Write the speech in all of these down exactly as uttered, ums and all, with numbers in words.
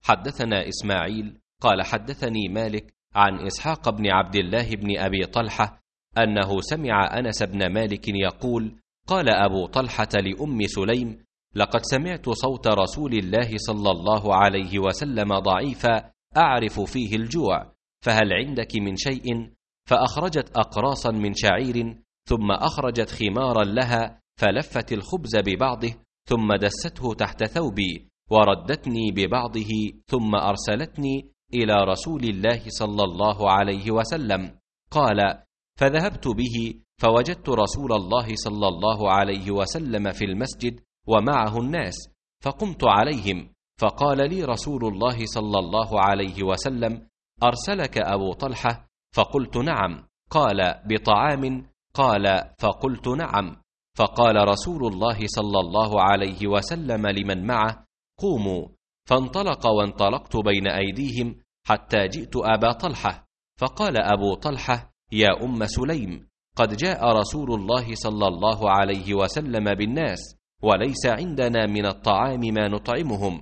حدثنا إسماعيل قال حدثني مالك عن إسحاق بن عبد الله بن أبي طلحة أنه سمع أنس بن مالك يقول: قال أبو طلحة لأم سليم: لقد سمعت صوت رسول الله صلى الله عليه وسلم ضعيفا أعرف فيه الجوع، فهل عندك من شيء؟ فأخرجت أقراصا من شعير، ثم أخرجت خمارا لها فلفت الخبز ببعضه، ثم دسته تحت ثوبي وردتني ببعضه، ثم أرسلتني إلى رسول الله صلى الله عليه وسلم. قال: فذهبت به فوجدت رسول الله صلى الله عليه وسلم في المسجد ومعه الناس، فقمت عليهم، فقال لي رسول الله صلى الله عليه وسلم: أرسلك أبو طلحة؟ فقلت: نعم. قال: بطعام؟ قال: فقلت: نعم. فقال رسول الله صلى الله عليه وسلم لمن معه: قوموا. فانطلق وانطلقت بين أيديهم حتى جئت أبا طلحة، فقال أبو طلحة: يا أم سليم، قد جاء رسول الله صلى الله عليه وسلم بالناس، وليس عندنا من الطعام ما نطعمهم.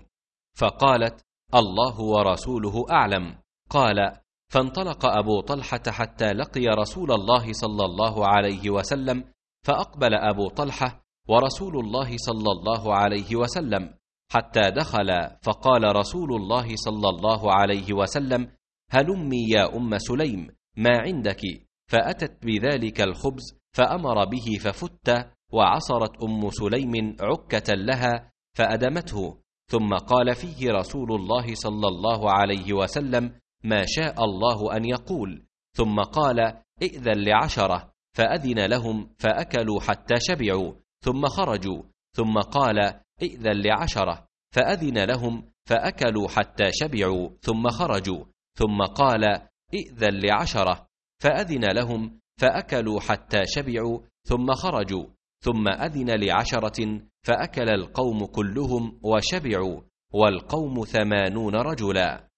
فقالت: الله ورسوله أعلم. قال: فانطلق أبو طلحة حتى لقي رسول الله صلى الله عليه وسلم، فأقبل أبو طلحة ورسول الله صلى الله عليه وسلم حتى دخل، فقال رسول الله صلى الله عليه وسلم: هلمي يا أم سليم، ما عندك؟ فأتت بذلك الخبز فأمر به ففت، وعصرت أم سليم عكة لها فأدمته، ثم قال فيه رسول الله صلى الله عليه وسلم ما شاء الله أن يقول، ثم قال: ائذن لعشرة، فأذن لهم فأكلوا حتى شبعوا ثم خرجوا، ثم قال: ائذن لعشرة، فأذن لهم فأكلوا حتى شبعوا ثم خرجوا، ثم قال: ائذن لعشرة، فأذن لهم فأكلوا حتى شبعوا ثم خرجوا، ثم أذن لعشرة فأكل القوم كلهم وشبعوا، والقوم ثمانون رجلا.